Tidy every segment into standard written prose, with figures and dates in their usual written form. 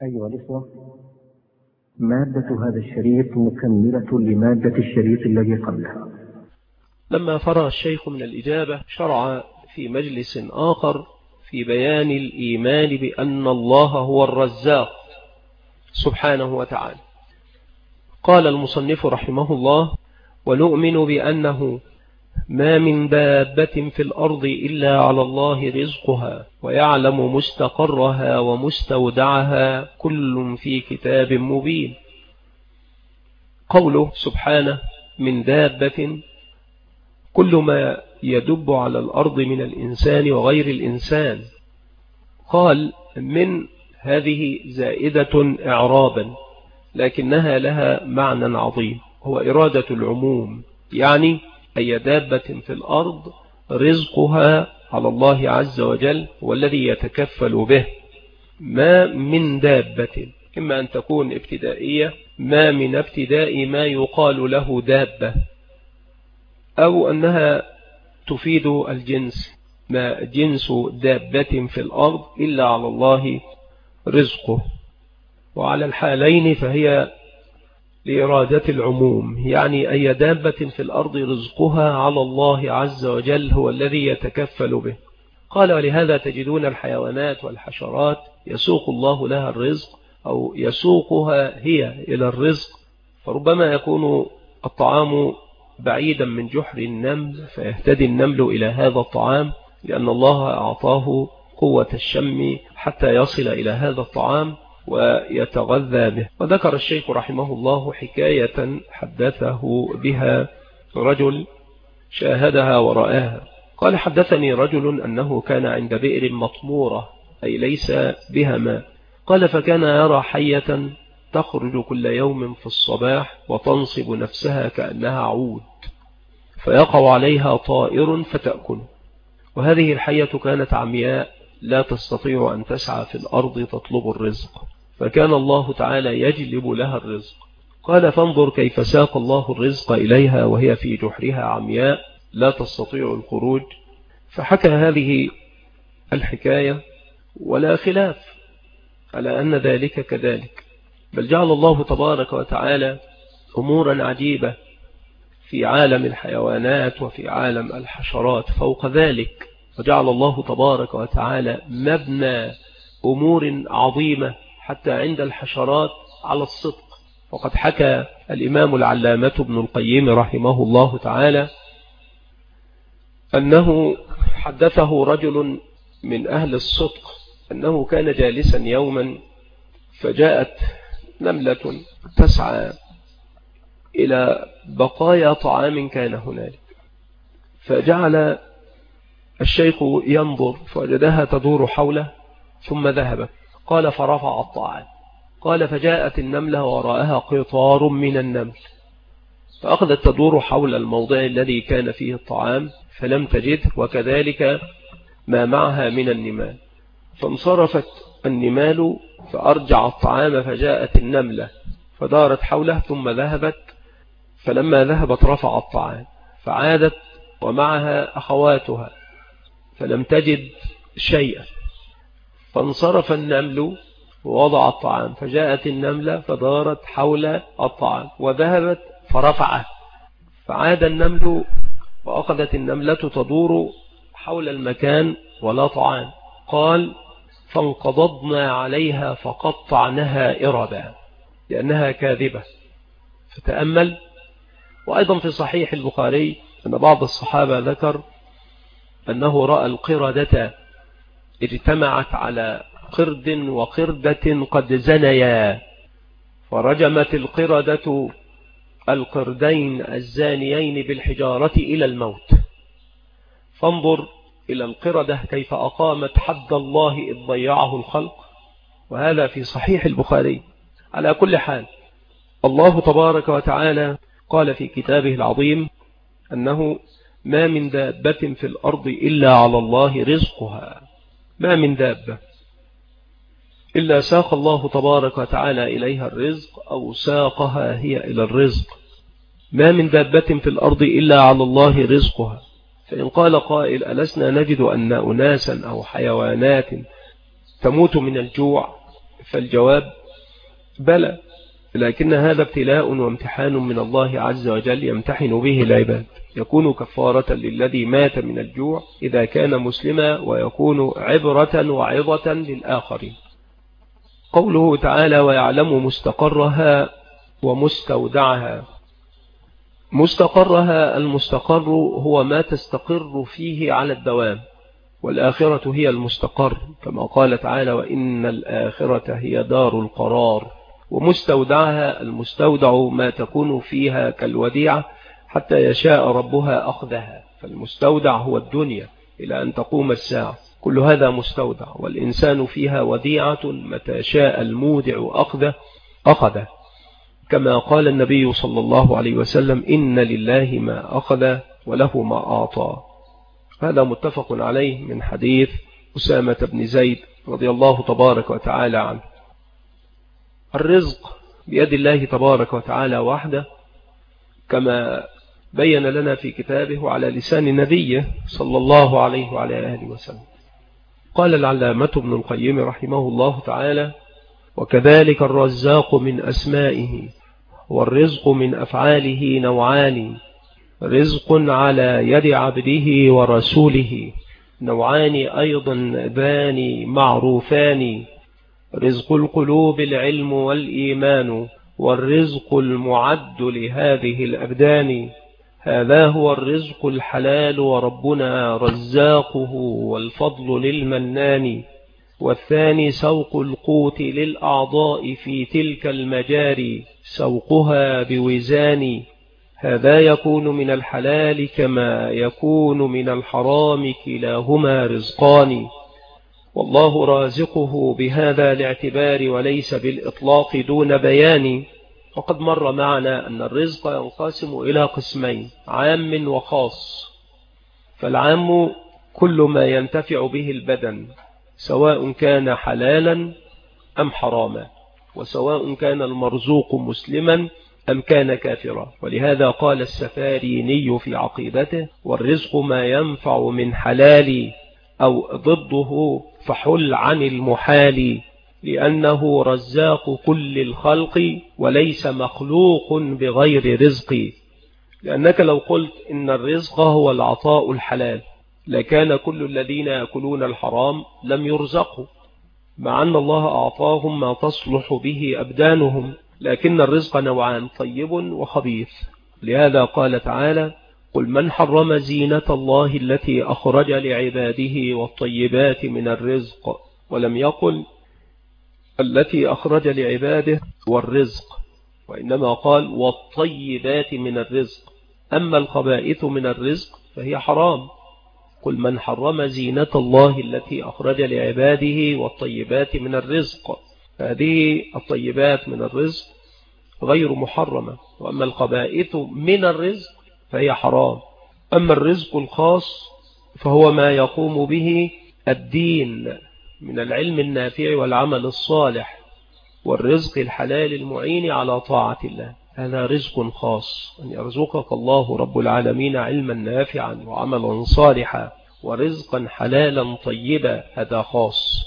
أيها الإخوة، مادة هذا الشريط مكملة لمادة الشريط الذي قبله. لما فرغ الشيخ من الإجابة شرع في مجلس آخر في بيان الإيمان بأن الله هو الرزاق سبحانه وتعالى. قال المصنف رحمه الله: ونؤمن بأنه ما من دابة في الأرض إلا على الله رزقها ويعلم مستقرها ومستودعها كل في كتاب مبين. قوله سبحانه من دابة كل ما يدب على الأرض من الإنسان وغير الإنسان. قال من هذه زائدة إعرابا لكنها لها معنى عظيم، هو إرادة العموم، يعني أي دابة في الأرض رزقها على الله عز وجل والذي يتكفل به. ما من دابة إما أن تكون ابتدائية، ما من ابتداء ما يقال له دابة، أو أنها تفيد الجنس، ما جنس دابة في الأرض إلا على الله رزقه. وعلى الحالين فهي لإرادة العموم، يعني أي دابة في الأرض رزقها على الله عز وجل هو الذي يتكفل به. قال: ولهذا تجدون الحيوانات والحشرات يسوق الله لها الرزق أو يسوقها هي إلى الرزق، فربما يكون الطعام بعيدا من جحر النمل فيهتدي النمل إلى هذا الطعام لأن الله أعطاه قوة الشم حتى يصل إلى هذا الطعام ويتغذى به. وذكر الشيخ رحمه الله حكاية حدثه بها رجل شاهدها ورآها. قال: حدثني رجل أنه كان عند بئر مطمورة أي ليس بها ماء. قال: فكان يرى حية تخرج كل يوم في الصباح وتنصب نفسها كأنها عود فيقع عليها طائر فتأكل، وهذه الحية كانت عمياء لا تستطيع أن تسعى في الأرض تطلب الرزق، فكان الله تعالى يجلب لها الرزق. قال: فانظر كيف ساق الله الرزق إليها وهي في جحرها عمياء لا تستطيع الخروج. فحكى هذه الحكاية ولا خلاف على أن ذلك كذلك، بل جعل الله تبارك وتعالى أمورا عجيبة في عالم الحيوانات وفي عالم الحشرات فوق ذلك، وجعل الله تبارك وتعالى مبنى أمور عظيمة حتى عند الحشرات على الصدق. وقد حكى الإمام العلامة ابن القيم رحمه الله تعالى أنه حدثه رجل من أهل الصدق أنه كان جالسا يوما فجاءت نملة تسعى إلى بقايا طعام كان هنالك، فجعل الشيخ ينظر فوجدها تدور حوله ثم ذهبت. قال: فرفع الطعام. قال: فجاءت النملة وراءها قطار من النمل فأخذت تدور حول الموضع الذي كان فيه الطعام فلم تجد، وكذلك ما معها من النمال، فانصرفت النمال فأرجع الطعام فجاءت النملة فدارت حوله ثم ذهبت، فلما ذهبت رفع الطعام فعادت ومعها أخواتها فلم تجد شيئا، فانصرف النمل ووضع الطعام فجاءت النملة فدارت حول الطعام وذهبت فرفعه، فعاد النمل وأخذت النملة تدور حول المكان ولا طعام. قال: فانقضضنا عليها فقطعناها إربا لأنها كاذبة. فتأمل. وأيضا في صحيح البخاري أن بعض الصحابة ذكر أنه رأى القردة اجتمعت على قرد وقردة قد زنيا، فرجمت القردة القردين الزانيين بالحجارة إلى الموت. فانظر إلى القردة كيف أقامت حد الله إذ ضيعه الخلق، وهذا في صحيح البخاري. على كل حال، الله تبارك وتعالى قال في كتابه العظيم أنه ما من دابة في الأرض إلا على الله رزقها. ما من دابة إلا ساق الله تبارك وتعالى إليها الرزق أو ساقها هي إلى الرزق. ما من دابة في الأرض إلا على الله رزقها. فإن قال قائل: ألسنا نجد أن أناسا أو حيوانات تموت من الجوع فالجواب بلى، لكن هذا ابتلاء وامتحان من الله عز وجل يمتحن به العباد، يكون كفارة للذي مات من الجوع إذا كان مسلما، ويكون عبرة وعظة للآخرين. قوله تعالى ويعلم مستقرها ومستودعها. مستقرها، المستقر هو ما تستقر فيه على الدوام، والآخرة هي المستقر كما قال تعالى وإن الآخرة هي دار القرار. ومستودعها، المستودع ما تكون فيها كالوديعة حتى يشاء ربها أخذها، فالمستودع هو الدنيا إلى أن تقوم الساعة، كل هذا مستودع، والإنسان فيها وديعة متى شاء المودع أخذه، كما قال النبي صلى الله عليه وسلم إن لله ما أخذ وله ما أعطى. هذا متفق عليه من حديث أسامة بن زيد رضي الله تبارك وتعالى عنه. الرزق بيد الله تبارك وتعالى وحده، كما بين لنا في كتابه على لسان نبيه صلى الله عليه وعلى آله وسلم. قال العلامة ابن القيم رحمه الله تعالى وكذلك الرزاق من أسمائه، والرزق من أفعاله نوعان، رزق على يد عبده ورسوله، نوعان أيضا ذان معروفان، رزق القلوب العلم والإيمان، والرزق المعد لهذه الأبدان، هذا هو الرزق الحلال وربنا رزاقه والفضل للمنان، والثاني سوق القوت للأعضاء في تلك المجاري، سوقها بوزان، هذا يكون من الحلال كما يكون من الحرام، كلاهما رزقان، والله رازقه بهذا الاعتبار وليس بالإطلاق دون بيان. وقد مر معنا أن الرزق ينقسم إلى قسمين، عام وخاص. فالعام كل ما ينتفع به البدن سواء كان حلالا أم حراما، وسواء كان المرزوق مسلما أم كان كافرا. ولهذا قال السفاريني في عقيدته والرزق ما ينفع من حلال أو ضده فحل عن المحال، لأنه رزاق كل الخلق وليس مخلوق بغير رزق. لأنك لو قلت إن الرزق هو العطاء الحلال لكان كل الذين يأكلون الحرام لم يرزقوا، مع أن الله أعطاهم ما تصلح به أبدانهم، لكن الرزق نوعان، طيب وخبيث. لهذا قال تعالى قل من حرم زينة الله التي أخرج لعباده والطيبات من الرزق، ولم يقل التي أخرج لعباده والرزق، وإنما قال والطيبات من الرزق، أما الخبائث من الرزق فهي حرام. قل من حرم زينة الله التي أخرج لعباده والطيبات من الرزق، هذه الطيبات من الرزق غير محرمة، وأما الخبائث من الرزق فهي حرام. أما الرزق الخاص فهو ما يقوم به الدين من العلم النافع والعمل الصالح، والرزق الحلال المعين على طاعة الله، هذا رزق خاص، أن يرزقك الله رب العالمين علما نافعا وعملا صالحا ورزقا حلالا طيبا، هذا خاص.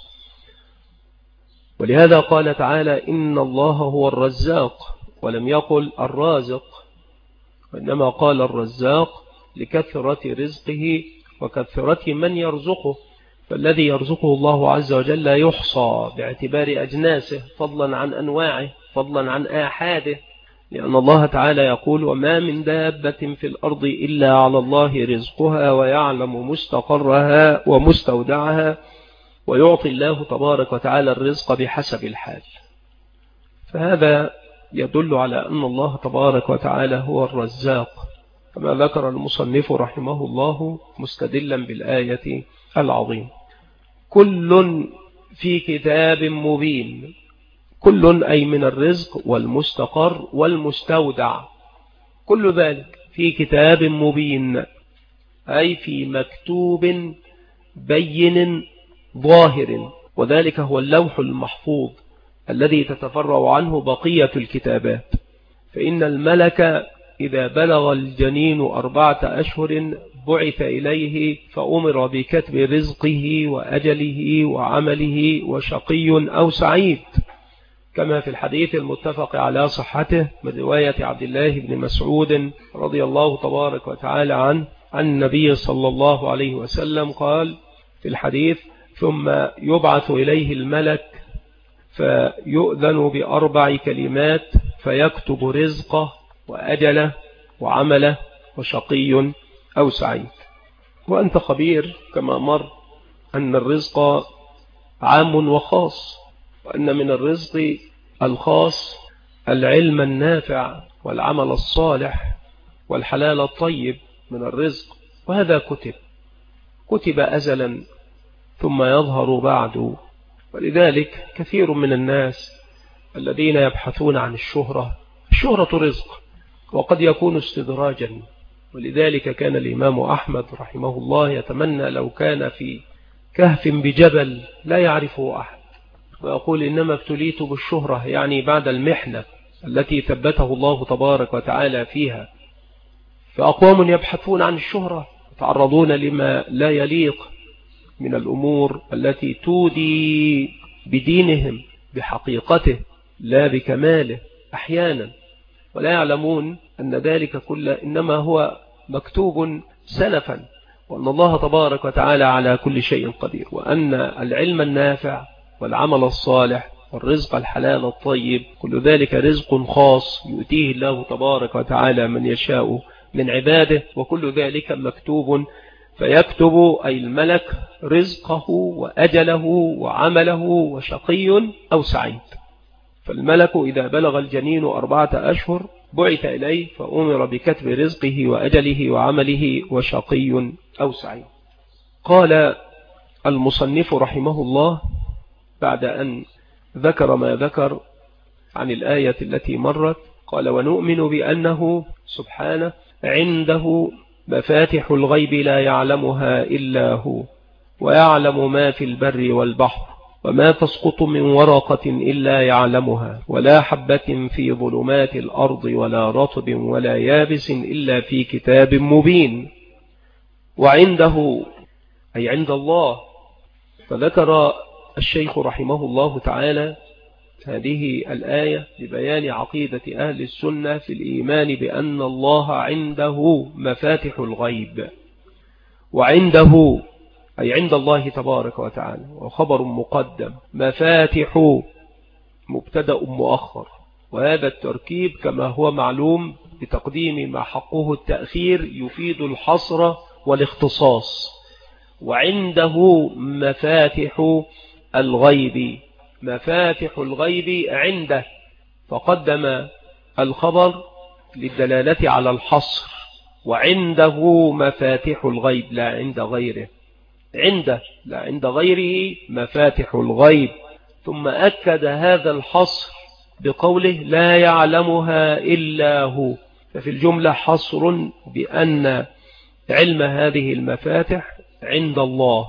ولهذا قال تعالى إن الله هو الرزاق، ولم يقل الرازق، وإنما قال الرزاق لكثرة رزقه وكثرة من يرزقه، فالذي يرزقه الله عز وجل لا يحصى باعتبار أجناسه، فضلا عن أنواعه، فضلا عن آحاده، لأن الله تعالى يقول وما من دابة في الأرض إلا على الله رزقها ويعلم مستقرها ومستودعها، ويعطي الله تبارك وتعالى الرزق بحسب الحال. فهذا يدل على أن الله تبارك وتعالى هو الرزاق، كما ذكر المصنف رحمه الله مستدلا بالآية العظيم. كل في كتاب مبين، كل أي من الرزق والمستقر والمستودع، كل ذلك في كتاب مبين، أي في مكتوب بين ظاهر، وذلك هو اللوح المحفوظ الذي تتفرع عنه بقية الكتابات. فإن الملك إذا بلغ الجنين 4 أشهر بعث إليه فأمر بكتب رزقه وأجله وعمله وشقي أو سعيد، كما في الحديث المتفق على صحته من رواية عبد الله بن مسعود رضي الله تبارك وتعالى عنه عن النبي صلى الله عليه وسلم قال في الحديث: ثم يبعث إليه الملك فيؤذن بأربع كلمات فيكتب رزقه وأجله وعمله وشقي أو سعيد. وأنت خبير كما مر أن الرزق عام وخاص، وأن من الرزق الخاص العلم النافع والعمل الصالح والحلال الطيب من الرزق، وهذا كتب أزلا ثم يظهر بعد. ولذلك كثير من الناس الذين يبحثون عن الشهرة رزق وقد يكون استدراجا. ولذلك كان الإمام أحمد رحمه الله يتمنى لو كان في كهف بجبل لا يعرفه أحد، ويقول: إنما ابتليت بالشهرة، يعني بعد المحنة التي ثبته الله تبارك وتعالى فيها. فأقوام يبحثون عن الشهرة يتعرضون لما لا يليق من الأمور التي تودي بدينهم بحقيقته لا بكماله أحيانا، ولا يعلمون أن ذلك كله إنما هو مكتوب سلفا، وأن الله تبارك وتعالى على كل شيء قدير، وأن العلم النافع والعمل الصالح والرزق الحلال الطيب كل ذلك رزق خاص يؤتيه الله تبارك وتعالى من يشاء من عباده، وكل ذلك مكتوب. فيكتب أي الملك رزقه وأجله وعمله وشقي أو سعيد. فالملك إذا بلغ الجنين 4 أشهر بعث إليه فأمر بكتب رزقه وأجله وعمله وشقي أو سعيد. قال المصنف رحمه الله بعد أن ذكر ما ذكر عن الآية التي مرت، قال: ونؤمن بأنه سبحانه عنده مفاتح الغيب لا يعلمها إلا هو، ويعلم ما في البر والبحر، وما تسقط من ورقة إلا يعلمها، ولا حبة في ظلمات الأرض ولا رطب ولا يابس إلا في كتاب مبين. وعنده أي عند الله. فذكر الشيخ رحمه الله تعالى هذه الآية لبيان عقيدة أهل السنة في الإيمان بأن الله عنده مفاتح الغيب. وعنده أي عند الله تبارك وتعالى، وخبر مقدم، مفاتح مبتدأ مؤخر، وهذا التركيب كما هو معلوم بتقديم ما حقه التأخير يفيد الحصر والاختصاص. وعنده مفاتح الغيب، مفاتح الغيب عنده، فقدم الخبر للدلالة على الحصر. وعنده مفاتح الغيب لا عند غيره، عنده لا عند غيره مفاتح الغيب. ثم أكد هذا الحصر بقوله: لا يعلمها إلا هو. ففي الجملة حصر بأن علم هذه المفاتح عند الله.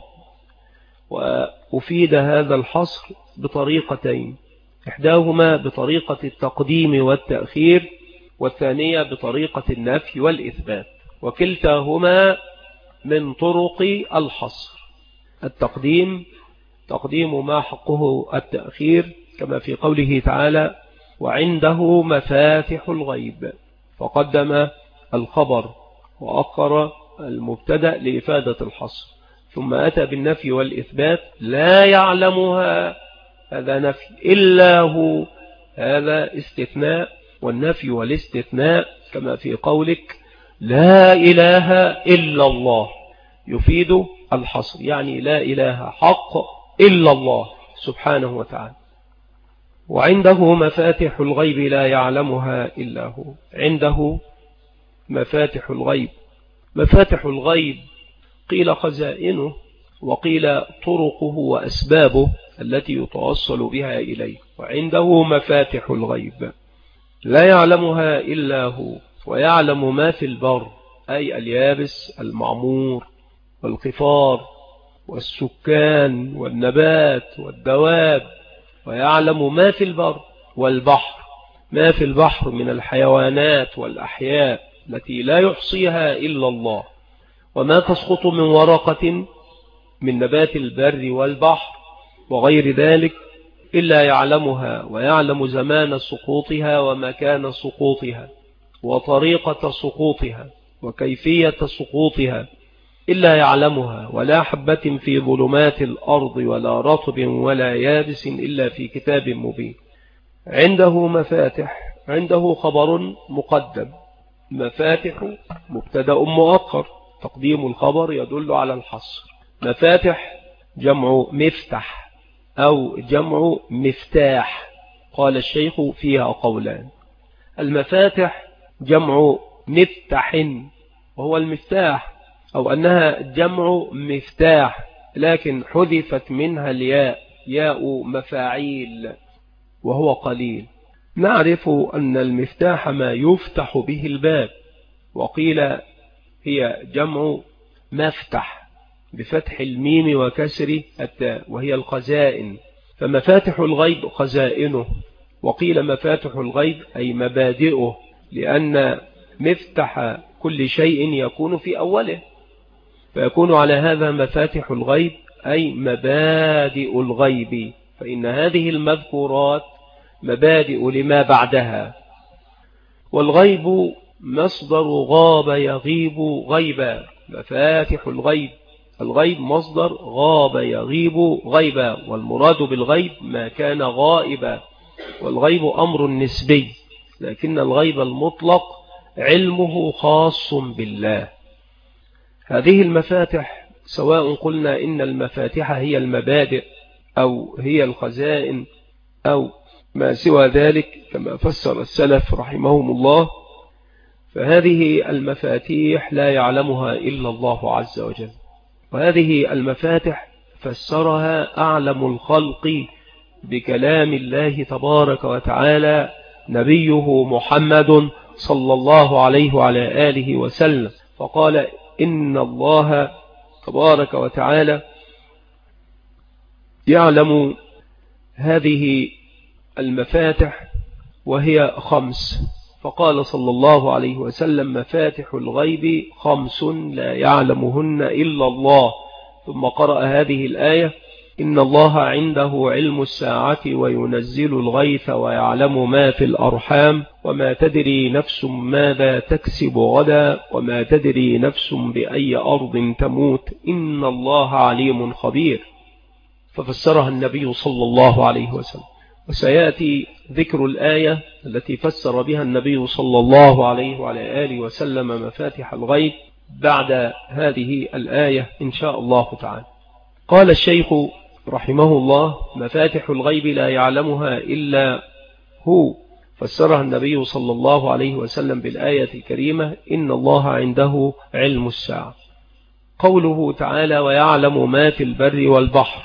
وأفيد هذا الحصر بطريقتين، إحداهما بطريقة التقديم والتأخير، والثانية بطريقة النفي والإثبات، وكلتاهما من طرق الحصر. التقديم تقديم ما حقه التأخير كما في قوله تعالى: وعنده مفاتح الغيب، فقدم الخبر وأخر المبتدأ لإفادة الحصر. ثم أتى بالنفي والإثبات: لا يعلمها، هذا نفي، إلا هو، هذا استثناء. والنفي والاستثناء كما في قولك: لا إله إلا الله، يفيد الحصر، يعني لا إله حق إلا الله سبحانه وتعالى. وعنده مفاتح الغيب لا يعلمها إلا هو. عنده مفاتح الغيب. مفاتح الغيب قيل خزائنه، وقيل طرقه وأسبابه التي يتوصل بها إليه. وعنده مفاتح الغيب لا يعلمها إلا هو، ويعلم ما في البر أي اليابس المعمور والقفار والسكان والنبات والدواب، ويعلم ما في البر والبحر، ما في البحر من الحيوانات والأحياء التي لا يحصيها إلا الله، وما تسقط من ورقة من نبات البر والبحر وغير ذلك إلا يعلمها، ويعلم زمان سقوطها ومكان سقوطها وطريقة سقوطها وكيفية سقوطها إلا يعلمها، ولا حبة في ظلمات الأرض ولا رطب ولا يابس إلا في كتاب مبين. عنده مفاتح، عنده خبر مقدم. مفاتح مبتدأ مؤخر، تقديم الخبر يدل على الحصر. مفاتح جمع مفتح أو جمع مفتاح، قال الشيخ فيها قولان. المفاتح جمع مفتح وهو المفتاح، أو أنها جمع مفتاح لكن حذفت منها الياء، ياء مفاعيل وهو قليل. نعرف أن المفتاح ما يفتح به الباب، وقيل هي جمع مفتح بفتح الميم وكسر التاء وهي الخزائن. فمفاتح الغيب خزائنه، وقيل مفاتح الغيب أي مبادئه، لأن مفتح كل شيء يكون في أوله، فيكون على هذا مفاتح الغيب أي مبادئ الغيب، فإن هذه المذكورات مبادئ لما بعدها. والغيب مصدر غاب يغيب غيبا، مفاتح الغيب. الغيب مصدر غاب يغيب غيبا، والمراد بالغيب ما كان غائبا، والغيب أمر نسبي، لكن الغيب المطلق علمه خاص بالله. هذه المفاتح سواء قلنا إن المفاتح هي المبادئ أو هي الخزائن أو ما سوى ذلك كما فسر السلف رحمهم الله، فهذه المفاتيح لا يعلمها إلا الله عز وجل. وهذه المفاتح فسرها أعلم الخلق بكلام الله تبارك وتعالى نبيه محمد صلى الله عليه وعلى آله وسلم، فقال إن الله تبارك وتعالى يعلم هذه المفاتح وهي 5، فقال صلى الله عليه وسلم مفاتح الغيب 5 لا يعلمهن إلا الله، ثم قرأ هذه الآية إن الله عنده علم الساعة وينزل الغيث ويعلم ما في الأرحام وما تدري نفس ماذا تكسب غدا وما تدري نفس بأي أرض تموت إن الله عليم خبير. ففسرها النبي صلى الله عليه وسلم، وسيأتي ذكر الآية التي فسر بها النبي صلى الله عليه وعلى آله وسلم مفاتح الغيب بعد هذه الآية إن شاء الله تعالى. قال الشيخ رحمه الله مفاتح الغيب لا يعلمها إلا هو، فسرها النبي صلى الله عليه وسلم بالآية الكريمة إن الله عنده علم الساعة. قوله تعالى ويعلم ما في البر والبحر،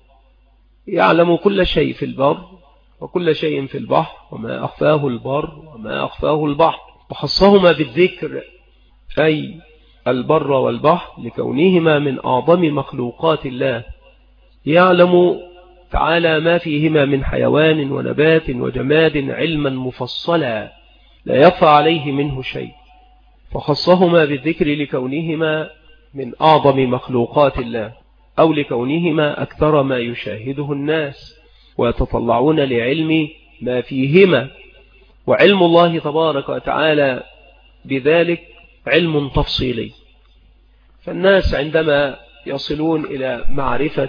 يعلم كل شيء في البر وكل شيء في البحر وما أخفاه البر وما أخفاه البحر، وخصهما بالذكر أي البر والبحر لكونهما من أعظم مخلوقات الله. يعلم تعالى ما فيهما من حيوان ونبات وجماد علما مفصلا لا يخفى عليه منه شيء، فخصهما بالذكر لكونهما من أعظم مخلوقات الله، أو لكونهما أكثر ما يشاهده الناس ويتطلعون لعلم ما فيهما. وعلم الله تبارك وتعالى بذلك علم تفصيلي، فالناس عندما يصلون إلى معرفة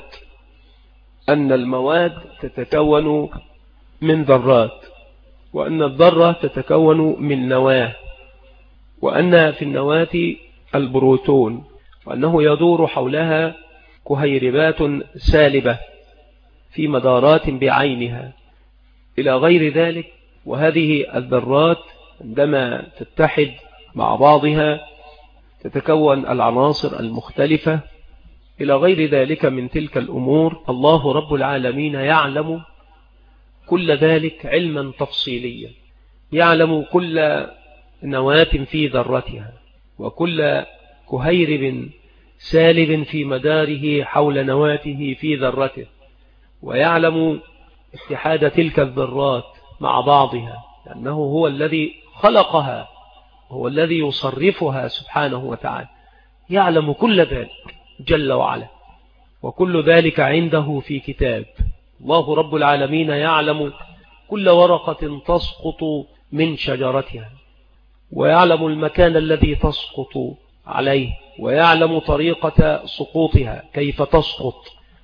أن المواد تتكون من ذرات، وأن الذرة تتكون من نواة، وأن في النواة البروتون، وأنه يدور حولها كهيربات سالبة في مدارات بعينها إلى غير ذلك. وهذه الذرات عندما تتحد مع بعضها تتكون العناصر المختلفة إلى غير ذلك من تلك الأمور. الله رب العالمين يعلم كل ذلك علما تفصيليا، يعلم كل نواة في ذرتها وكل كهيرب سالب في مداره حول نواته في ذرته، ويعلم اتحاد تلك الذرات مع بعضها لأنه هو الذي خلقها، هو الذي يصرفها سبحانه وتعالى، يعلم كل ذلك جل وعلا، وكل ذلك عنده في كتاب الله رب العالمين يعلم كل ورقة تسقط من شجرتها، ويعلم المكان الذي تسقط عليه، ويعلم طريقة سقوطها كيف تسقط،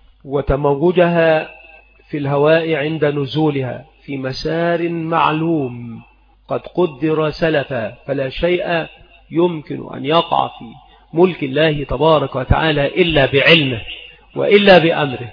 وتموجها في الهواء عند نزولها في مسار معلوم قد قدر سلفا، فلا شيء يمكن أن يقع في ملك الله تبارك وتعالى إلا بعلمه وإلا بأمره،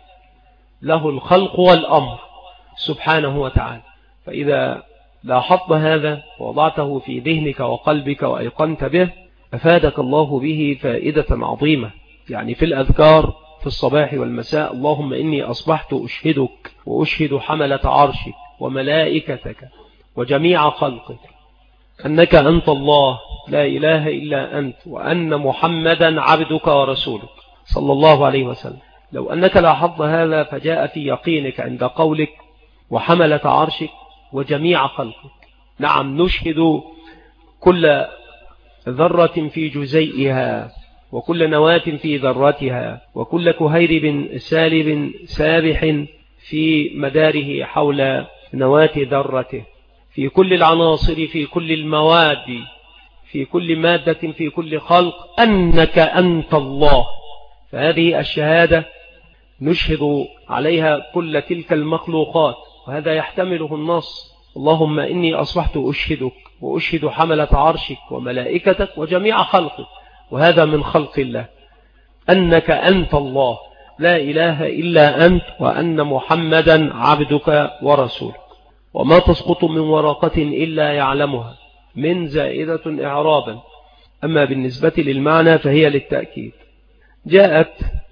له الخلق والأمر سبحانه وتعالى. فإذا لاحظت هذا ووضعته في ذهنك وقلبك وأيقنت به أفادك الله به فائدة عظيمة، يعني في الأذكار في الصباح والمساء: اللهم إني أصبحت أشهدك وأشهد حملة عرشك وملائكتك وجميع خلقك أنك أنت الله لا إله إلا أنت، وأن محمدا عبدك ورسولك صلى الله عليه وسلم. لو أنك لاحظت هذا فجاء في يقينك عند قولك وحملة عرشك وجميع خلقك. نعم، نشهد كل ذرة في جزيئها، وكل نواة في ذرتها، وكل كهيرب سالب سابح في مداره حول نواة ذرته، في كل العناصر، في كل المواد، في كل مادة، في كل خلق، أنك أنت الله. فهذه الشهادة نشهد عليها كل تلك المخلوقات، وهذا يحتمله النص: اللهم إني أصبحت أشهدك وأشهد حملة عرشك وملائكتك وجميع خلقك، وهذا من خلق الله، أنك أنت الله لا إله إلا أنت، وأن محمدا عبدك ورسولك. وما تسقط من ورقة إلا يعلمها، من زائدة إعرابا. أما بالنسبة للمعنى فهي للتأكيد. جاءت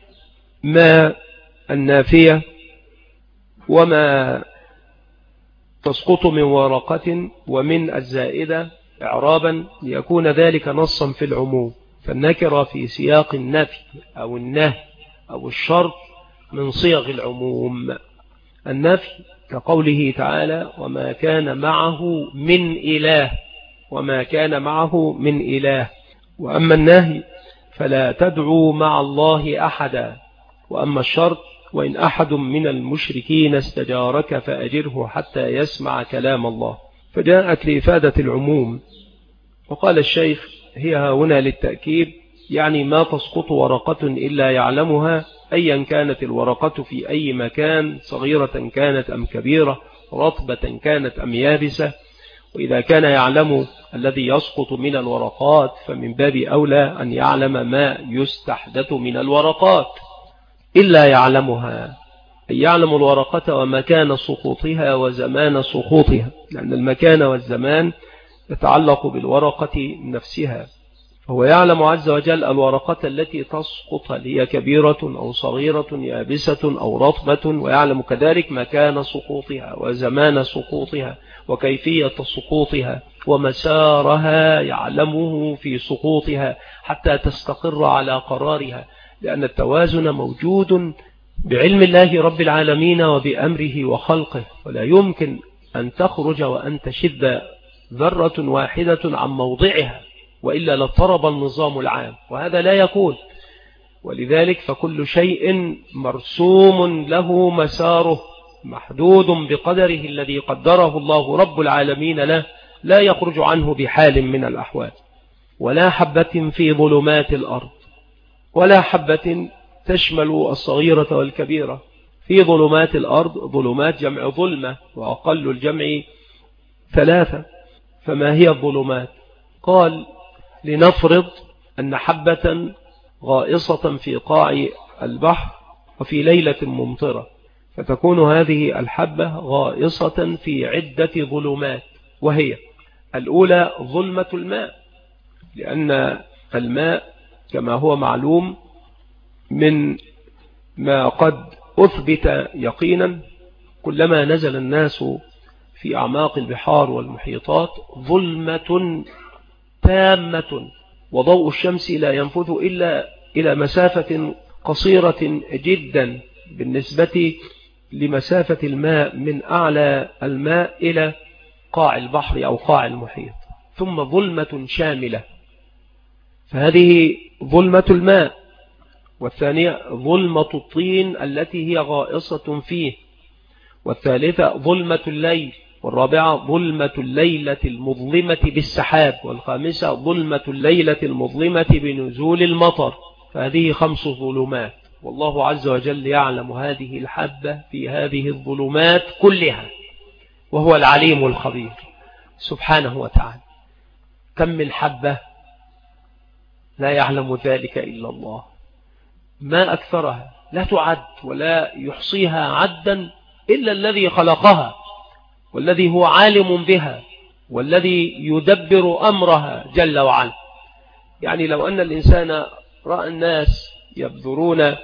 ما النافية وما تسقط من ورقة ومن الزائدة إعرابا ليكون ذلك نصا في العموم، فالنكرة في سياق النفي أو النهي أو الشرط من صيغ العموم. النفي كقوله تعالى: وما كان معه من إله، وما كان معه من إله. وأما النهي فلا تدعوا مع الله أحدا. وأما الشرط: وإن أحد من المشركين استجارك فأجره حتى يسمع كلام الله. فجاءت لإفادة العموم. وقال الشيخ: هي هنا للتأكيد، يعني ما تسقط ورقة إلا يعلمها، أيا كانت الورقة في أي مكان، صغيرة كانت أم كبيرة، رطبة كانت أم يابسة. وإذا كان يعلم الذي يسقط من الورقات فمن باب أولى أن يعلم ما يستحدث من الورقات. إلا يعلمها أي يعلم الورقة ومكان سقوطها وزمان سقوطها، لأن المكان والزمان يتعلق بالورقة نفسها. فهو يعلم عز وجل الورقة التي تسقط، هل هي كبيرة أو صغيرة، يابسة أو رطبة، ويعلم كذلك مكان سقوطها وزمان سقوطها وكيفية سقوطها ومسارها، يعلمه في سقوطها حتى تستقر على قرارها، لأن التوازن موجود بعلم الله رب العالمين وبأمره وخلقه، ولا يمكن أن تخرج وأن تشذ ذرة واحدة عن موضعها، وإلا لاضطرب النظام العام، وهذا لا يكون. ولذلك فكل شيء مرسوم له مساره، محدود بقدره الذي قدره الله رب العالمين له، لا يخرج عنه بحال من الأحوال. ولا حبة في ظلمات الأرض، ولا حبة تشمل الصغيرة والكبيرة. في ظلمات الأرض، ظلمات جمع ظلمة، وأقل الجمع 3. فما هي الظلمات؟ قال: لنفرض أن حبة غائصة في قاع البحر وفي ليلة ممطرة، فتكون هذه الحبة غائصة في عدة ظلمات، وهي: الأولى ظلمة الماء، لأن الماء كما هو معلوم من ما قد أثبت يقينا، كلما نزل الناس في أعماق البحار والمحيطات ظلمة تامة، وضوء الشمس لا ينفذ إلا إلى مسافة قصيرة جدا بالنسبة لمسافة الماء من أعلى الماء إلى قاع البحر أو قاع المحيط، ثم ظلمة شاملة، فهذه ظلمة الماء. والثانية ظلمة الطين التي هي غائصة فيه، والثالثة ظلمة الليل، والرابعة ظلمة الليلة المظلمة بالسحاب، والخامسة ظلمة الليلة المظلمة بنزول المطر. فهذه 5 ظلمات، والله عز وجل يعلم هذه الحبة في هذه الظلمات كلها، وهو العليم الخبير سبحانه وتعالى. كم من حبة لا يعلم ذلك إلا الله، ما أكثرها، لا تعد ولا يحصيها عدا إلا الذي خلقها، والذي هو عالم بها، والذي يدبر أمرها جل وعلا. يعني لو أن الإنسان رأى الناس يبذرون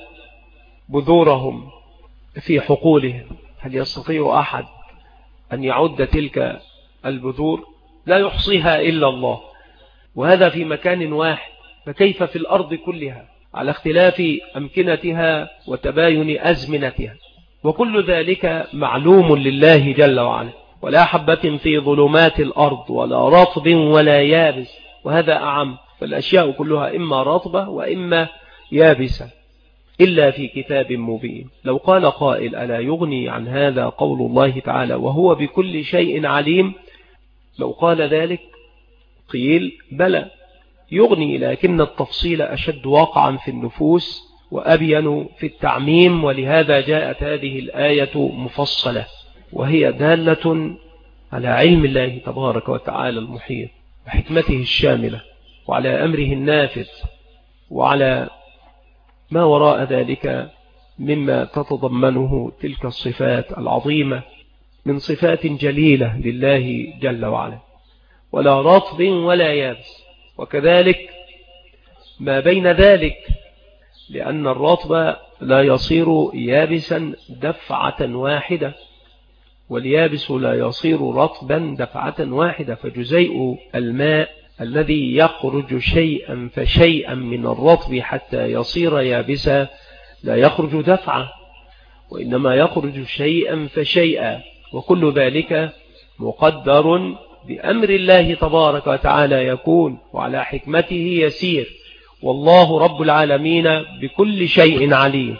بذورهم في حقولهم، هل يستطيع أحد أن يعد تلك البذور؟ لا يحصيها إلا الله، وهذا في مكان واحد، فكيف في الأرض كلها على اختلاف أمكنتها وتباين أزمنتها؟ وكل ذلك معلوم لله جل وعلا. ولا حبة في ظلمات الأرض ولا رطب ولا يابس، وهذا أعم، فالأشياء كلها إما رطبة وإما يابسة، إلا في كتاب مبين. لو قال قائل ألا يغني عن هذا قول الله تعالى وهو بكل شيء عليم؟ لو قال ذلك قيل بلى يغني، لكن التفصيل أشد واقعا في النفوس وأبين في التعميم، ولهذا جاءت هذه الآية مفصلة، وهي دالة على علم الله تبارك وتعالى المحيط وحكمته الشاملة، وعلى أمره النافذ، وعلى ما وراء ذلك مما تتضمنه تلك الصفات العظيمة من صفات جليلة لله جل وعلا. ولا رطب ولا يابس، وكذلك ما بين ذلك، لأن الرطب لا يصير يابسا دفعة واحدة، واليابس لا يصير رطبا دفعة واحدة. فجزيء الماء الذي يخرج شيئا فشيئا من الرطب حتى يصير يابسا لا يخرج دفعة، وإنما يخرج شيئا فشيئا، وكل ذلك مقدر بأمر الله تبارك وتعالى يكون، وعلى حكمته يسير، والله رب العالمين بكل شيء عليم.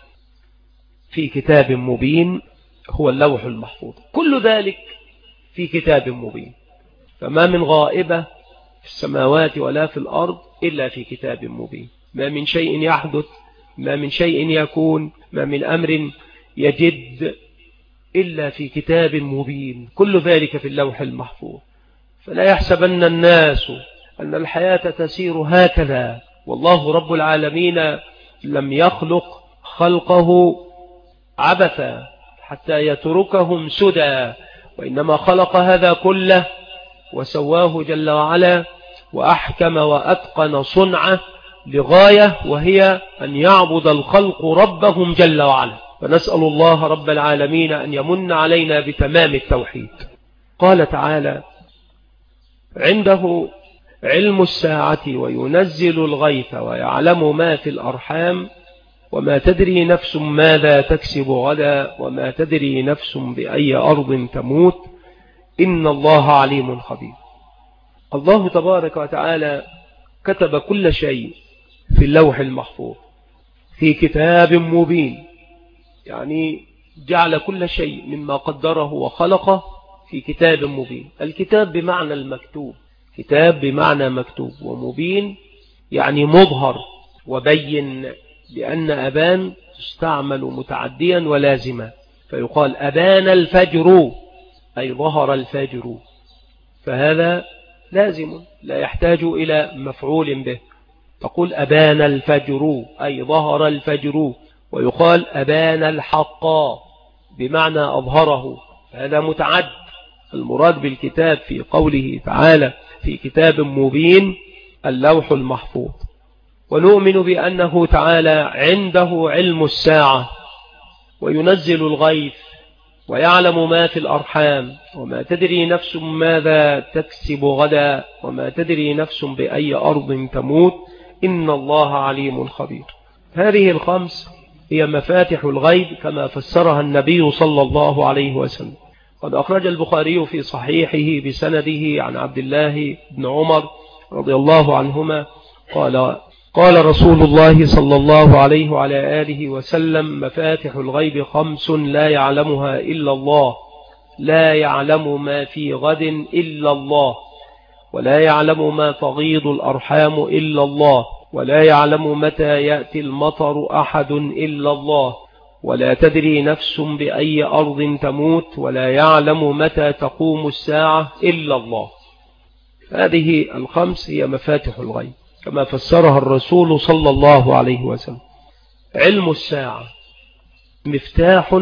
في كتاب مبين هو اللوح المحفوظ، كل ذلك في كتاب مبين، فما من غائبة في السماوات ولا في الأرض إلا في كتاب مبين. ما من شيء يحدث، ما من شيء يكون، ما من أمر يجد إلا في كتاب مبين، كل ذلك في اللوح المحفوظ. فلا يحسبن الناس أن الحياة تسير هكذا، والله رب العالمين لم يخلق خلقه عبثا حتى يتركهم سدى، وإنما خلق هذا كله وسواه جل وعلا وأحكم وأتقن صنعه لغاية، وهي أن يعبد الخلق ربهم جل وعلا. فنسأل الله رب العالمين أن يمن علينا بتمام التوحيد. قال تعالى عنده علم الساعة وينزل الغيث ويعلم ما في الأرحام وما تدري نفس ماذا تكسب غدا وما تدري نفس بأي أرض تموت إن الله عليم خبير. الله تبارك وتعالى كتب كل شيء في اللوح المحفوظ في كتاب مبين، يعني جعل كل شيء مما قدره وخلقه في كتاب مبين. الكتاب بمعنى المكتوب، كتاب بمعنى مكتوب، ومبين يعني مظهر وبين، لأن أبان تستعمل متعديا ولازما، فيقال أبان الفجر أي ظهر الفجر، فهذا لازم لا يحتاج إلى مفعول به. تقول أبان الفجر أي ظهر الفجر، ويقال أبان الحق بمعنى أظهره، هذا متعد. المراد بالكتاب في قوله تعالى في كتاب مبين اللوح المحفوظ. ونؤمن بأنه تعالى عنده علم الساعة وينزل الغيث ويعلم ما في الأرحام وما تدري نفس ماذا تكسب غدا وما تدري نفس بأي أرض تموت إن الله عليم خبير. هذه الخمس هي مفاتح الغيب كما فسرها النبي صلى الله عليه وسلم. قد أخرج البخاري في صحيحه بسنده عن عبد الله بن عمر رضي الله عنهما قال قال رسول الله صلى الله عليه وعلى آله وسلم: مفاتح الغيب 5 لا يعلمها إلا الله، لا يعلم ما في غد إلا الله، ولا يعلم ما تغيض الأرحام إلا الله، ولا يعلم متى يأتي المطر أحد إلا الله، ولا تدري نفس بأي أرض تموت، ولا يعلم متى تقوم الساعة إلا الله. هذه 5 هي مفاتح الغيب كما فسرها الرسول صلى الله عليه وسلم. علم الساعة مفتاح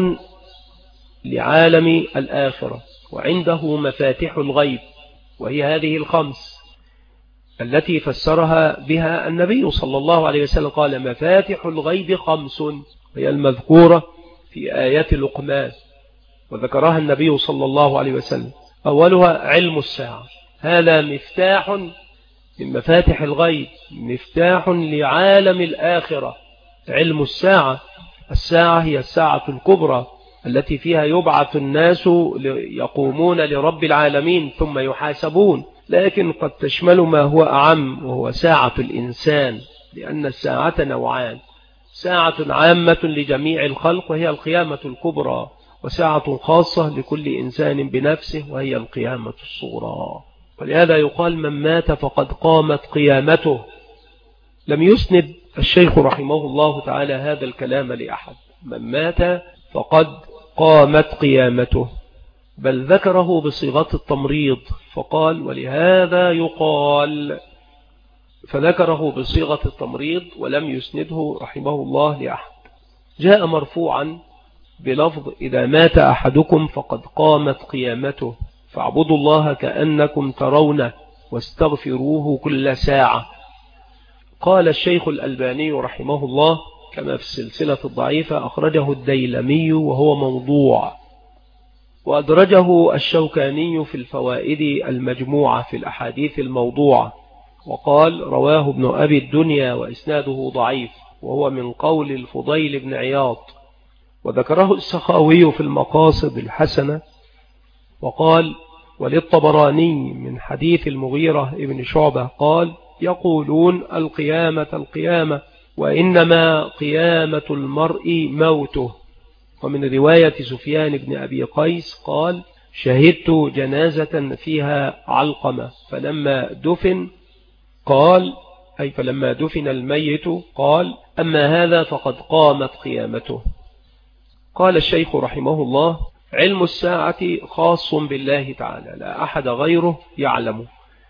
لعالم الآخرة، وعنده مفاتح الغيب، وهي هذه 5 التي فسرها بها النبي صلى الله عليه وسلم. قال: مفاتح الغيب 5، هي المذكورة في آيات لقمان، وذكرها النبي صلى الله عليه وسلم. أولها علم الساعة، هذا مفتاح من مفاتح الغيب، مفتاح لعالم الآخرة. علم الساعة، الساعة هي الساعة الكبرى التي فيها يبعث الناس يقومون لرب العالمين ثم يحاسبون، لكن قد تشمل ما هو أعم، وهو ساعة الإنسان، لأن الساعة نوعان: ساعة عامة لجميع الخلق وهي القيامة الكبرى، وساعة خاصة لكل إنسان بنفسه وهي القيامة الصغرى. ولهذا يقال: من مات فقد قامت قيامته. لم يسند الشيخ رحمه الله تعالى هذا الكلام لأحد، من مات فقد قامت قيامته، بل ذكره بصيغة التمريض فقال: ولهذا يقال، فذكره بصيغة التمريض ولم يسنده رحمه الله لأحد. جاء مرفوعا بلفظ: إذا مات أحدكم فقد قامت قيامته، فاعبدوا الله كأنكم ترونه واستغفروه كل ساعة. قال الشيخ الألباني رحمه الله كما في السلسلة الضعيفة: أخرجه الديلمي وهو موضوع، وأدرجه الشوكاني في الفوائد المجموعة في الأحاديث الموضوعة، وقال: رواه ابن أبي الدنيا وإسناده ضعيف، وهو من قول الفضيل بن عياض. وذكره السخاوي في المقاصد الحسنة، وقال: وللطبراني من حديث المغيرة ابن شعبة قال: يقولون القيامة القيامة، وإنما قيامة المرء موته. ومن رواية سفيان بن أبي قيس قال: شهدت جنازة فيها علقمة، فلما دفن قال، أي فلما دفن الميت قال: أما هذا فقد قامت قيامته. قال الشيخ رحمه الله: علم الساعة خاص بالله تعالى، لا أحد غيره يعلمه،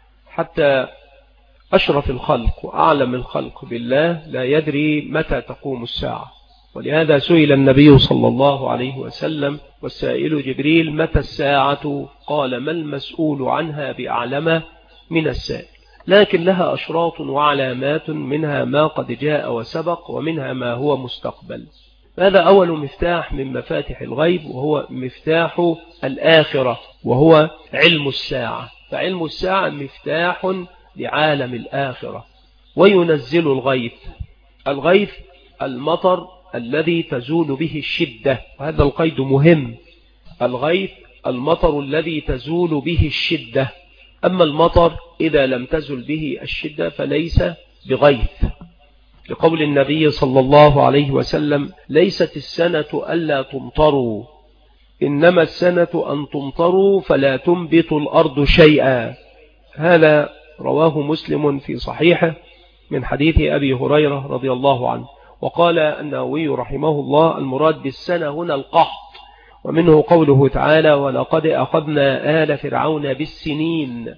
حتى أشرف الخلق وأعلم الخلق بالله لا يدري متى تقوم الساعة. ولهذا سئل النبي صلى الله عليه وسلم والسائل جبريل: متى الساعة؟ قال: ما المسؤول عنها بأعلم من السائل، لكن لها أشراط وعلامات، منها ما قد جاء وسبق، ومنها ما هو مستقبل. هذا أول مفتاح من مفاتح الغيب، وهو مفتاح الآخرة، وهو علم الساعة. فعلم الساعة مفتاح لعالم الآخرة. وينزل الغيث، الغيث المطر الذي تزول به الشدة، وهذا القيد مهم، الغيث المطر الذي تزول به الشدة. أما المطر إذا لم تزل به الشدة فليس بغيث، لقول النبي صلى الله عليه وسلم: ليست السنة ألا تمطروا، إنما السنة أن تمطروا فلا تنبت الأرض شيئا. هذا رواه مسلم في صحيحه من حديث أبي هريرة رضي الله عنه. وقال النووي رحمه الله: المراد بالسنة هنا القحط، ومنه قوله تعالى: ولقد أخذنا آل فرعون بالسنين،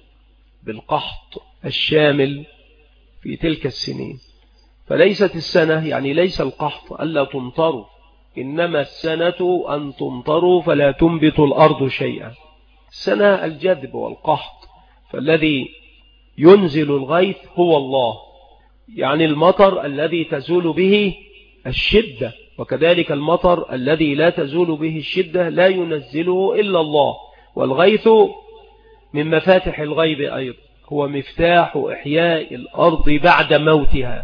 بالقحط الشامل في تلك السنين. فليست السنة يعني ليس القحط ألا تمطروا، إنما السنة أن تمطروا فلا تنبت الأرض شيئا. السنة الجذب والقحط، فالذي ينزل الغيث هو الله، يعني المطر الذي تزول به الشدة، وكذلك المطر الذي لا تزول به الشدة لا ينزله إلا الله. والغيث من مفاتح الغيب أيضا، هو مفتاح إحياء الأرض بعد موتها،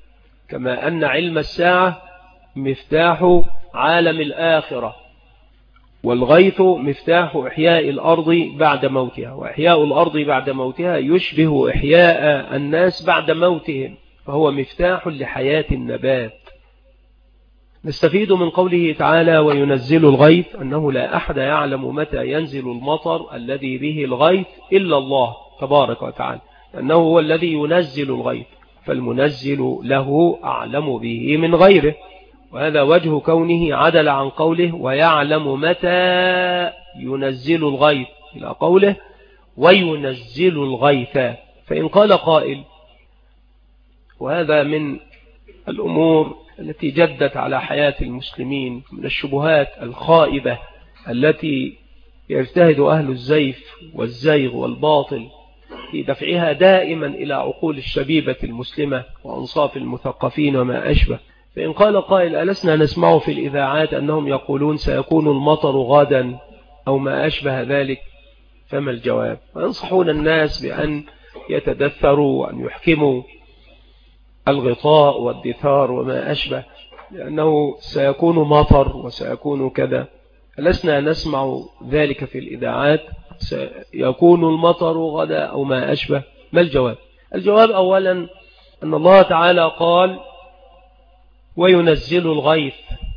كما أن علم الساعة مفتاح عالم الآخرة، والغيث مفتاح إحياء الأرض بعد موتها. وإحياء الأرض بعد موتها يشبه إحياء الناس بعد موتهم، فهو مفتاح لحياة النبات. نستفيد من قوله تعالى وينزل الغيث أنه لا أحد يعلم متى ينزل المطر الذي به الغيث إلا الله تبارك وتعالى، أنه هو الذي ينزل الغيث، فالمنزل له أعلم به من غيره. وهذا وجه كونه عدل عن قوله ويعلم متى ينزل الغيث إلى قوله وينزل الغيث. فإن قال قائل، وهذا من الأمور التي جدت على حياة المسلمين من الشبهات الخائبة التي يجتهد أهل الزيف والزيغ والباطل في دفعها دائما إلى عقول الشبيبة المسلمة وأنصاف المثقفين وما أشبه. فإن قال قائل ألسنا نسمع في الإذاعات أنهم يقولون سيكون المطر غدا أو ما أشبه ذلك، فما الجواب؟ وينصحون الناس بأن يتدثروا وأن يحكموا الغطاء والدثار وما أشبه، لأنه سيكون مطر وسيكون كذا. لسنا نسمع ذلك في الإذاعات، سيكون المطر غدا أو ما أشبه. ما الجواب؟ الجواب أولا أن الله تعالى قال وينزل الغيث،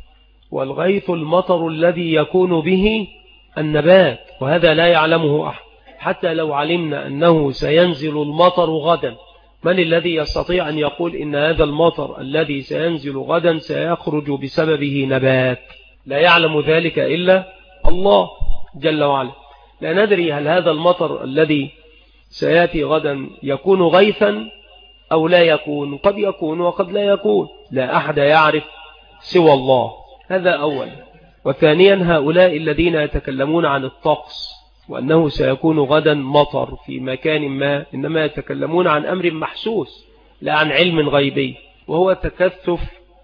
والغيث المطر الذي يكون به النبات، وهذا لا يعلمه أحد. حتى لو علمنا أنه سينزل المطر غدا، من الذي يستطيع أن يقول إن هذا المطر الذي سينزل غدا سيخرج بسببه نبات؟ لا يعلم ذلك إلا الله جل وعلا. لا ندري هل هذا المطر الذي سيأتي غدا يكون غيثا أو لا يكون، قد يكون وقد لا يكون، لا أحد يعرف سوى الله. هذا أولا. وثانيا هؤلاء الذين يتكلمون عن الطقس وأنه سيكون غدا مطر في مكان ما، إنما يتكلمون عن أمر محسوس لا عن علم غيبي، وهو تكثف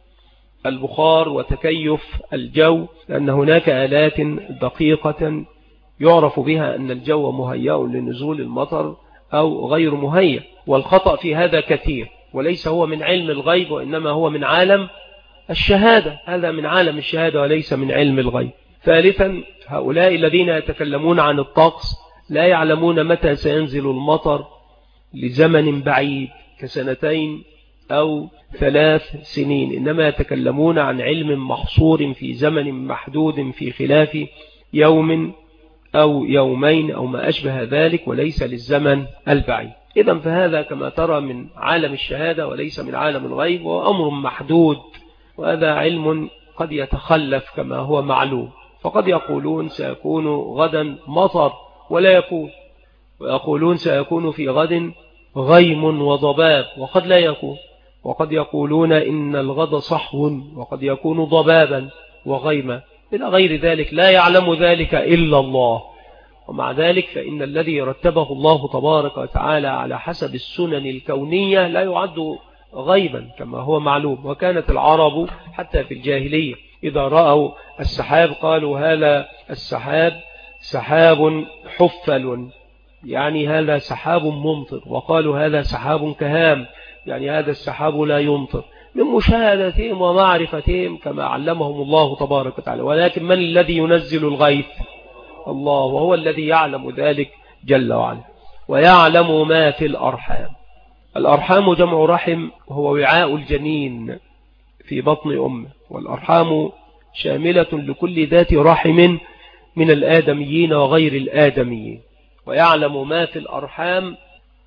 البخار وتكيف الجو، لأن هناك آلات دقيقة يعرف بها أن الجو مهيأ لنزول المطر أو غير مهيأ. والخطأ في هذا كثير، وليس هو من علم الغيب وإنما هو من عالم الشهادة. هذا من عالم الشهادة وليس من علم الغيب. ثالثا هؤلاء الذين يتكلمون عن الطقس لا يعلمون متى سينزل المطر لزمن بعيد كسنتين أو 3 سنين، إنما يتكلمون عن علم محصور في زمن محدود في خلاف يوم أو يومين أو ما أشبه ذلك، وليس للزمن البعيد. إذن فهذا كما ترى من عالم الشهادة وليس من عالم الغيب، وأمر محدود، وهذا علم قد يتخلف كما هو معلوم. فقد يقولون سيكون غدا مطر ولا يكون، ويقولون سيكون في غد غيم وضباب وقد لا يكون، وقد يقولون إن الغد صحو وقد يكون ضبابا وغيما إلى غير ذلك. لا يعلم ذلك إلا الله. ومع ذلك فإن الذي رتبه الله تبارك وتعالى على حسب السنن الكونية لا يعد غيبا كما هو معلوم. وكانت العرب حتى في الجاهلية إذا رأوا السحاب قالوا هذا السحاب سحاب حفل، يعني هذا سحاب ممطر، وقالوا هذا سحاب كهام، يعني هذا السحاب لا يمطر، من مشاهدتهم ومعرفتهم كما علمهم الله تبارك وتعالى. ولكن من الذي ينزل الغيث؟ الله، وهو الذي يعلم ذلك جل وعلا. ويعلم ما في الأرحام. الأرحام جمع رحم، وهو وعاء الجنين في بطن أمه، والأرحام شاملة لكل ذات رحم من الآدميين وغير الآدميين. ويعلم ما في الأرحام،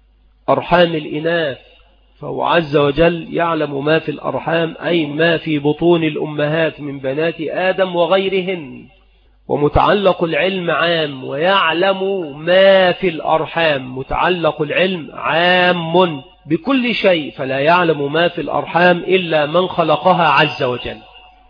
أرحام الإناث، فهو عز وجل يعلم ما في الأرحام أي ما في بطون الأمهات من بنات آدم وغيرهن. ومتعلق العلم عام، ويعلم ما في الأرحام، متعلق العلم عام بكل شيء، فلا يعلم ما في الأرحام إلا من خلقها عز وجل.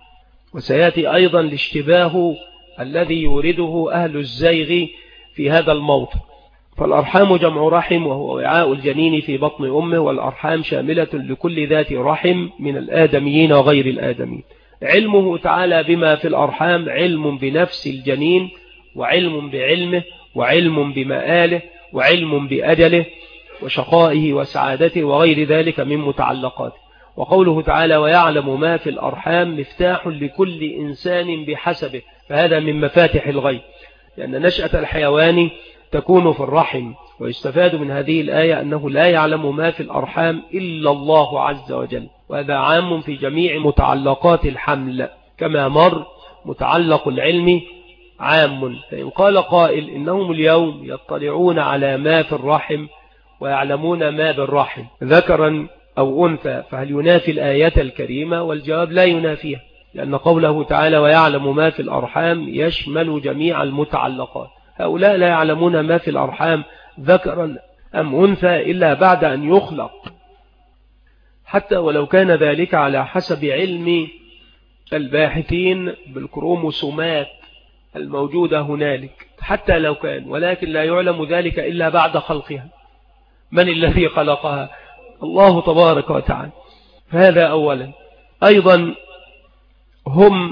وسيأتي أيضا الاشتباه الذي يورده أهل الزيغ في هذا الموضع. فالأرحام جمع رحم، وهو وعاء الجنين في بطن أمه، والأرحام شاملة لكل ذات رحم من الآدميين وغير الآدميين. علمه تعالى بما في الأرحام علم بنفس الجنين، وعلم بعلمه، وعلم بمآله، وعلم بأجله وشقائه وسعادته وغير ذلك من متعلقاته. وقوله تعالى ويعلم ما في الأرحام مفتاح لكل إنسان بحسبه، فهذا من مفاتح الغيب، لأن نشأة الحيوان تكون في الرحم، ويستفاد من هذه الآية أنه لا يعلم ما في الأرحام إلا الله عز وجل، وهذا عام في جميع متعلقات الحمل كما مر متعلق العلم عام. فإن قال قائل إنهم اليوم يطلعون على ما في الرحم ويعلمون ما بالرحم ذكرا أو أنثى، فهل ينافي الآية الكريمة؟ والجواب لا ينافيها، لأن قوله تعالى ويعلم ما في الأرحام يشمل جميع المتعلقات. هؤلاء لا يعلمون ما في الأرحام ذكرا أم أنثى إلا بعد أن يخلق، حتى ولو كان ذلك على حسب علم الباحثين بالكروموسومات الموجودة هنالك، حتى لو كان، ولكن لا يعلم ذلك إلا بعد خلقها. من الذي خلقها؟ الله تبارك وتعالى. هذا أولا. أيضا هم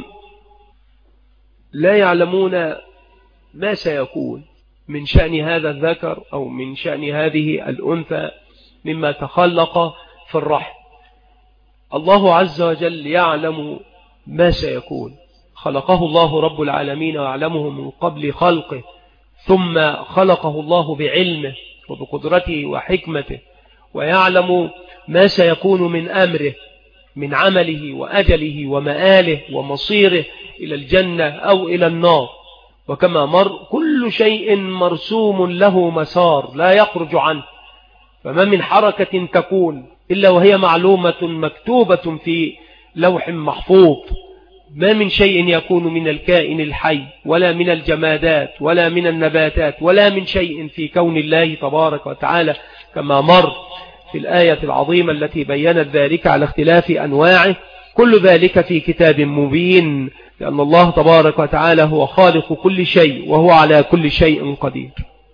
لا يعلمون ما سيكون من شأن هذا الذكر أو من شأن هذه الأنثى مما تخلق في الرحم. الله عز وجل يعلم ما سيكون، خلقه الله رب العالمين ويعلمه من قبل خلقه، ثم خلقه الله بعلمه وبقدرته وحكمته، ويعلم ما سيكون من أمره من عمله وأجله ومآله ومصيره إلى الجنة أو إلى النار. وكما مر كل شيء مرسوم له مسار لا يخرج عنه، فما من حركة تكون إلا وهي معلومة مكتوبة في لوح محفوظ. ما من شيء يكون من الكائن الحي ولا من الجمادات ولا من النباتات ولا من شيء في كون الله تبارك وتعالى، كما مر في الآية العظيمة التي بيّنت ذلك على اختلاف أنواعه. كل ذلك في كتاب مبين، لأن الله تبارك وتعالى هو خالق كل شيء وهو على كل شيء قدير.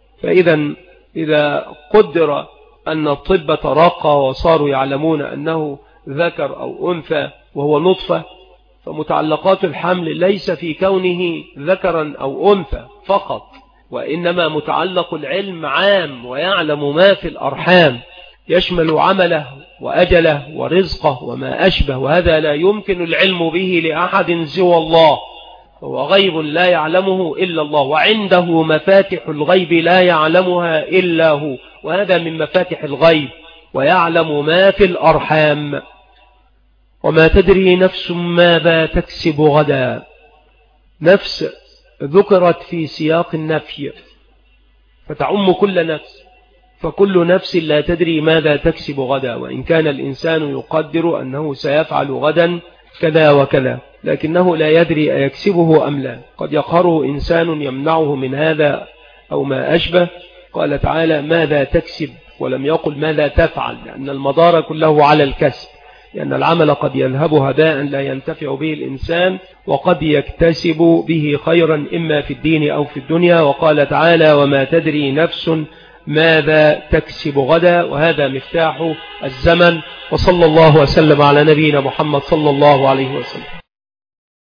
إذا قدر أن الطب ترقى وصاروا يعلمون أنه ذكر أو أنثى وهو نطفة، فمتعلقات الحمل ليس في كونه ذكرا أو أنثى فقط، وإنما متعلق العلم عام، ويعلم ما في الأرحام يشمل عمله وأجله ورزقه وما أشبه، وهذا لا يمكن العلم به لأحد سوى الله، هو غيب لا يعلمه إلا الله، وعنده مفاتح الغيب لا يعلمها إلا هو، وهذا من مفاتح الغيب. ويعلم ما في الأرحام وما تدري نفس ماذا تكسب غدا. نفس ذكرت في سياق النفي فتعم كل نفس، فكل نفس لا تدري ماذا تكسب غدا، وإن كان الإنسان يقدر أنه سيفعل غدا كذا وكذا، لكنه لا يدري أيكسبه أم لا. قد يقهره إنسان يمنعه من هذا أو ما أشبه. قال تعالى ماذا تكسب ولم يقل ماذا تفعل، لأن المدار كله على الكسب، لأن العمل قد يذهب هباء لا ينتفع به الإنسان، وقد يكتسب به خيرا إما في الدين أو في الدنيا. وقال تعالى وما تدري نفس ماذا تكسب غدا، وهذا مفتاح الزمن. وصلى الله وسلم على نبينا محمد صلى الله عليه وسلم.